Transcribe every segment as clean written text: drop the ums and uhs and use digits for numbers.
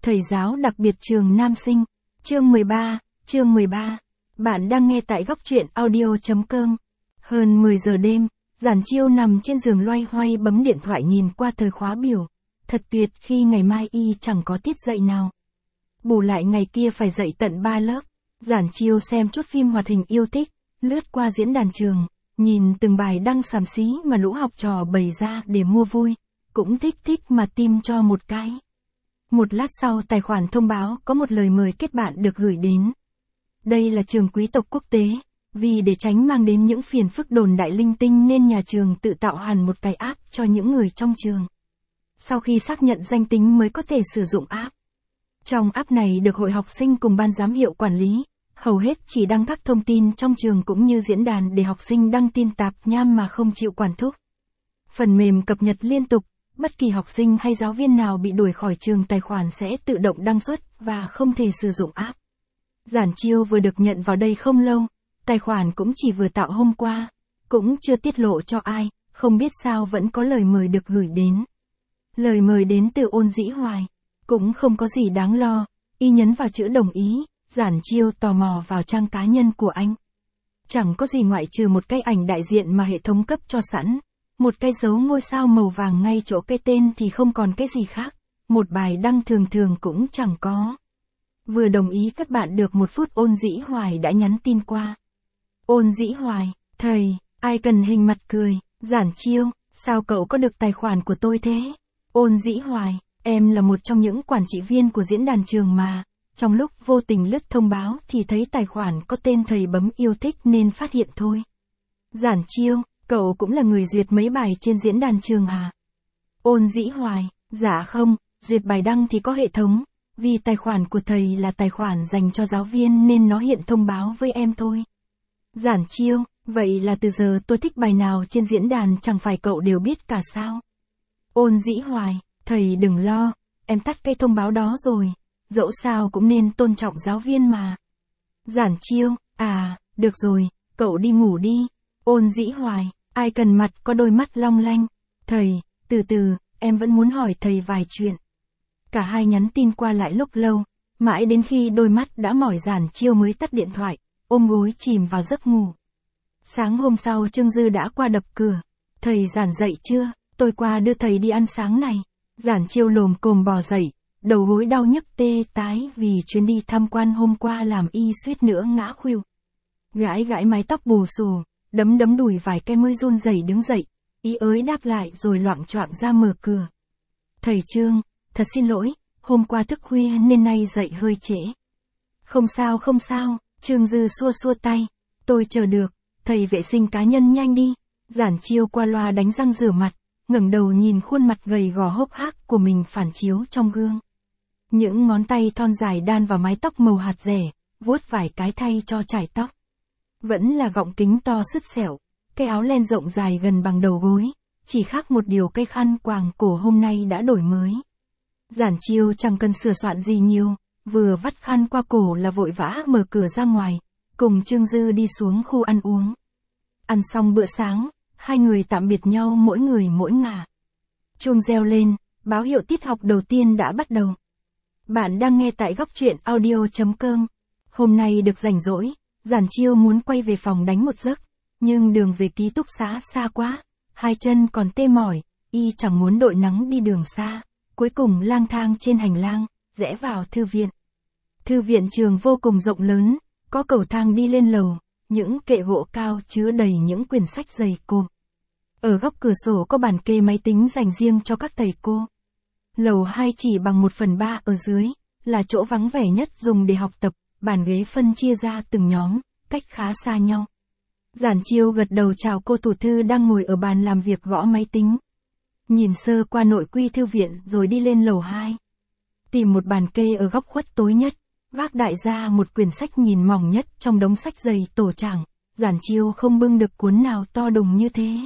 Thầy giáo đặc biệt trường Nam Sinh. Chương 13. Bạn đang nghe tại góc truyện audio.com. Hơn 10 giờ đêm, Giản Chiêu nằm trên giường loay hoay bấm điện thoại nhìn qua thời khóa biểu. Thật tuyệt khi ngày mai y chẳng có tiết dạy nào. Bù lại ngày kia phải dạy tận 3 lớp. Giản Chiêu xem chút phim hoạt hình yêu thích, lướt qua diễn đàn trường, nhìn từng bài đăng xàm xí mà lũ học trò bày ra để mua vui, cũng thích mà tim cho một cái. Một lát sau tài khoản thông báo có một lời mời kết bạn được gửi đến. Đây là trường quý tộc quốc tế, vì để tránh mang đến những phiền phức đồn đại linh tinh nên nhà trường tự tạo hẳn một cái app cho những người trong trường. Sau khi xác nhận danh tính mới có thể sử dụng app. Trong app này được hội học sinh cùng ban giám hiệu quản lý, hầu hết chỉ đăng các thông tin trong trường cũng như diễn đàn để học sinh đăng tin tạp nham mà không chịu quản thúc. Phần mềm cập nhật liên tục, bất kỳ học sinh hay giáo viên nào bị đuổi khỏi trường tài khoản sẽ tự động đăng xuất và không thể sử dụng app. Giản Chiêu vừa được nhận vào đây không lâu, tài khoản cũng chỉ vừa tạo hôm qua, cũng chưa tiết lộ cho ai, không biết sao vẫn có lời mời được gửi đến. Lời mời đến từ Ôn Dĩ Hoài, cũng không có gì đáng lo, y nhấn vào chữ đồng ý, Giản Chiêu tò mò vào trang cá nhân của anh. Chẳng có gì ngoại trừ một cái ảnh đại diện mà hệ thống cấp cho sẵn, một cái dấu ngôi sao màu vàng ngay chỗ cái tên thì không còn cái gì khác, một bài đăng thường cũng chẳng có. Vừa đồng ý các bạn được một phút Ôn Dĩ Hoài đã nhắn tin qua. Ôn Dĩ Hoài, thầy, ai cần hình mặt cười, Giản Chiêu, sao cậu có được tài khoản của tôi thế? Ôn Dĩ Hoài, em là một trong những quản trị viên của diễn đàn trường mà, trong lúc vô tình lướt thông báo thì thấy tài khoản có tên thầy bấm yêu thích nên phát hiện thôi. Giản Chiêu, cậu cũng là người duyệt mấy bài trên diễn đàn trường à? Ôn Dĩ Hoài, dạ không, duyệt bài đăng thì có hệ thống, vì tài khoản của thầy là tài khoản dành cho giáo viên nên nó hiện thông báo với em thôi. Giản Chiêu, vậy là từ giờ tôi thích bài nào trên diễn đàn chẳng phải cậu đều biết cả sao? Ôn Dĩ Hoài, thầy đừng lo, em tắt cái thông báo đó rồi, dẫu sao cũng nên tôn trọng giáo viên mà. Giản Chiêu, à, được rồi, cậu đi ngủ đi. Ôn Dĩ Hoài, ai cần mặt có đôi mắt long lanh. Thầy, từ từ, em vẫn muốn hỏi thầy vài chuyện. Cả hai nhắn tin qua lại lúc lâu, mãi đến khi đôi mắt đã mỏi Giản Chiêu mới tắt điện thoại, ôm gối chìm vào giấc ngủ. Sáng hôm sau Trương Dư đã qua đập cửa. Thầy Giản dậy chưa? Tôi qua đưa thầy đi ăn sáng này. Giản Chiêu lồm cồm bò dậy, đầu gối đau nhức tê tái vì chuyến đi tham quan hôm qua làm y suýt nữa ngã khuỵu. Gãi mái tóc bù xù, đấm đùi vài cái mới run rẩy đứng dậy, ý ới đáp lại rồi loạng choạng ra mở cửa. Thầy Trương, thật xin lỗi, hôm qua thức khuya nên nay dậy hơi trễ. Không sao, Trương Dư xua tay, tôi chờ được, thầy vệ sinh cá nhân nhanh đi. Giản Chiêu qua loa đánh răng rửa mặt, ngẩng đầu nhìn khuôn mặt gầy gò hốc hác của mình phản chiếu trong gương. Những ngón tay thon dài đan vào mái tóc màu hạt rẻ, vuốt vài cái thay cho chải tóc. Vẫn là gọng kính to sứt sẹo, cái áo len rộng dài gần bằng đầu gối, chỉ khác một điều cây khăn quàng cổ hôm nay đã đổi mới. Giản Chiêu chẳng cần sửa soạn gì nhiều, vừa vắt khăn qua cổ là vội vã mở cửa ra ngoài, cùng Trương Dư đi xuống khu ăn uống. Ăn xong bữa sáng, hai người tạm biệt nhau mỗi người mỗi ngả. Chuông reo lên, báo hiệu tiết học đầu tiên đã bắt đầu. Bạn đang nghe tại góc truyện audio.com. Hôm nay được rảnh rỗi, Giản Chiêu muốn quay về phòng đánh một giấc, nhưng đường về ký túc xá xa quá, hai chân còn tê mỏi, y chẳng muốn đội nắng đi đường xa, cuối cùng lang thang trên hành lang, rẽ vào thư viện. Thư viện trường vô cùng rộng lớn, có cầu thang đi lên lầu, những kệ gỗ cao chứa đầy những quyển sách dày cộm. Ở góc cửa sổ có bàn kê máy tính dành riêng cho các thầy cô. Lầu 2 chỉ bằng 1/3 ở dưới, là chỗ vắng vẻ nhất dùng để học tập, bàn ghế phân chia ra từng nhóm, cách khá xa nhau. Giản Chiêu gật đầu chào cô thủ thư đang ngồi ở bàn làm việc gõ máy tính. Nhìn sơ qua nội quy thư viện rồi đi lên lầu 2. Tìm một bàn kê ở góc khuất tối nhất, vác đại ra một quyển sách nhìn mỏng nhất trong đống sách dày tổ trảng, Giản Chiêu không bưng được cuốn nào to đùng như thế.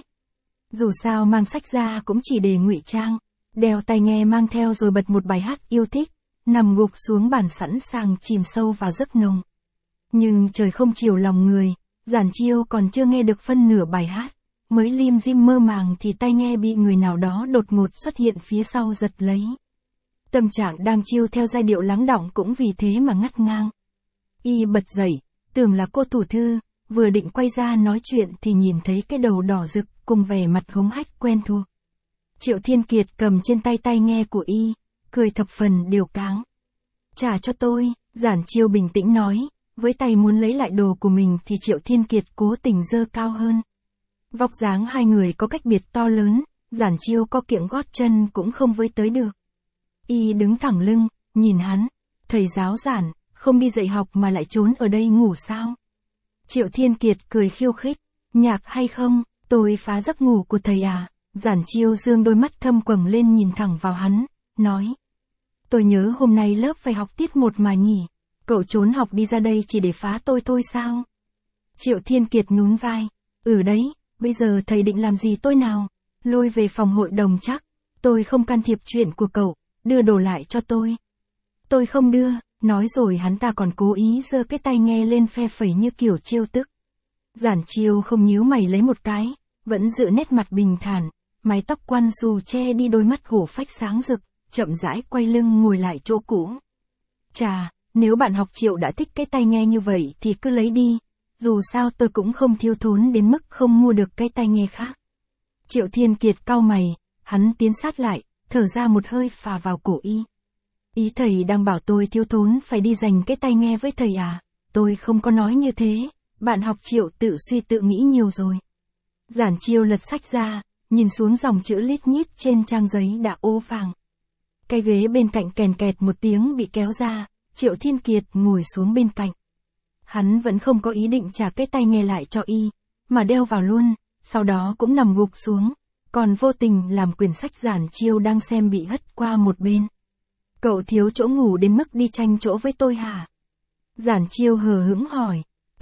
Dù sao mang sách ra cũng chỉ để ngụy trang, đeo tai nghe mang theo rồi bật một bài hát yêu thích, nằm gục xuống bàn sẵn sàng chìm sâu vào giấc nồng. Nhưng trời không chiều lòng người, Giản Chiêu còn chưa nghe được phân nửa bài hát, mới lim dim mơ màng thì tai nghe bị người nào đó đột ngột xuất hiện phía sau giật lấy. Tâm trạng đang chill theo giai điệu lắng đọng cũng vì thế mà ngắt ngang. Y bật dậy, tưởng là cô thủ thư, vừa định quay ra nói chuyện thì nhìn thấy cái đầu đỏ rực cùng vẻ mặt hống hách quen thuộc. Triệu Thiên Kiệt cầm trên tay tai nghe của Y, cười thập phần điều cáng. Trả cho tôi, Giản Chiêu bình tĩnh nói, với tay muốn lấy lại đồ của mình thì Triệu Thiên Kiệt cố tình giơ cao hơn. Vóc dáng hai người có cách biệt to lớn, Giản Chiêu có kiệm gót chân cũng không với tới được. Y đứng thẳng lưng, nhìn hắn, thầy giáo Giản, không đi dạy học mà lại trốn ở đây ngủ sao? Triệu Thiên Kiệt cười khiêu khích, nhạc hay không, tôi phá giấc ngủ của thầy à? Giản Chiêu dương đôi mắt thâm quầng lên nhìn thẳng vào hắn, nói. Tôi nhớ hôm nay lớp phải học tiết 1 mà nhỉ, cậu trốn học đi ra đây chỉ để phá tôi thôi sao? Triệu Thiên Kiệt nhún vai, đấy, bây giờ thầy định làm gì tôi nào? Lôi về phòng hội đồng chắc, tôi không can thiệp chuyện của cậu, đưa đồ lại cho tôi. Tôi không đưa, nói rồi hắn ta còn cố ý giơ cái tai nghe lên phe phẩy như kiểu trêu tức. Giản Chiêu không nhíu mày lấy một cái, vẫn giữ nét mặt bình thản, mái tóc quăn xù che đi đôi mắt hổ phách sáng rực, chậm rãi quay lưng ngồi lại chỗ cũ. Chà, nếu bạn học Triệu đã thích cái tai nghe như vậy thì cứ lấy đi, dù sao tôi cũng không thiếu thốn đến mức không mua được cái tai nghe khác. Triệu Thiên Kiệt cau mày, hắn tiến sát lại, thở ra một hơi phà vào cổ Y. Ý thầy đang bảo tôi thiếu thốn phải đi giành cái tai nghe với thầy à? Tôi không có nói như thế, bạn học Triệu tự suy tự nghĩ nhiều rồi. Giản Chiêu lật sách ra, nhìn xuống dòng chữ lít nhít trên trang giấy đã ố vàng. Cái ghế bên cạnh kèn kẹt một tiếng bị kéo ra, Triệu Thiên Kiệt ngồi xuống bên cạnh. Hắn vẫn không có ý định trả cái tai nghe lại cho Y, mà đeo vào luôn, sau đó cũng nằm gục xuống, còn vô tình làm quyển sách Giản Chiêu đang xem bị hất qua một bên. Cậu thiếu chỗ ngủ đến mức đi tranh chỗ với tôi hả? Giản Chiêu hờ hững hỏi.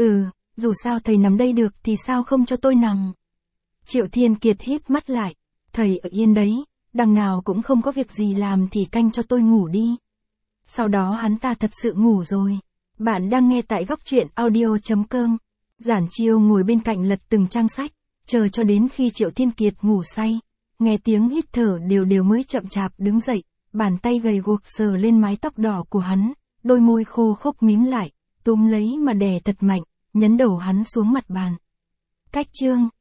Dù sao thầy nằm đây được thì sao không cho tôi nằm? Triệu Thiên Kiệt híp mắt lại. Thầy ở yên đấy, đằng nào cũng không có việc gì làm thì canh cho tôi ngủ đi. Sau đó hắn ta thật sự ngủ rồi. Bạn đang nghe tại góc truyện audio.com. Giản Chiêu ngồi bên cạnh lật từng trang sách, chờ cho đến khi Triệu Thiên Kiệt ngủ say. Nghe tiếng hít thở đều đều mới chậm chạp đứng dậy, bàn tay gầy guộc sờ lên mái tóc đỏ của hắn, đôi môi khô khốc mím lại, túm lấy mà đè thật mạnh, nhấn đầu hắn xuống mặt bàn. Cách chương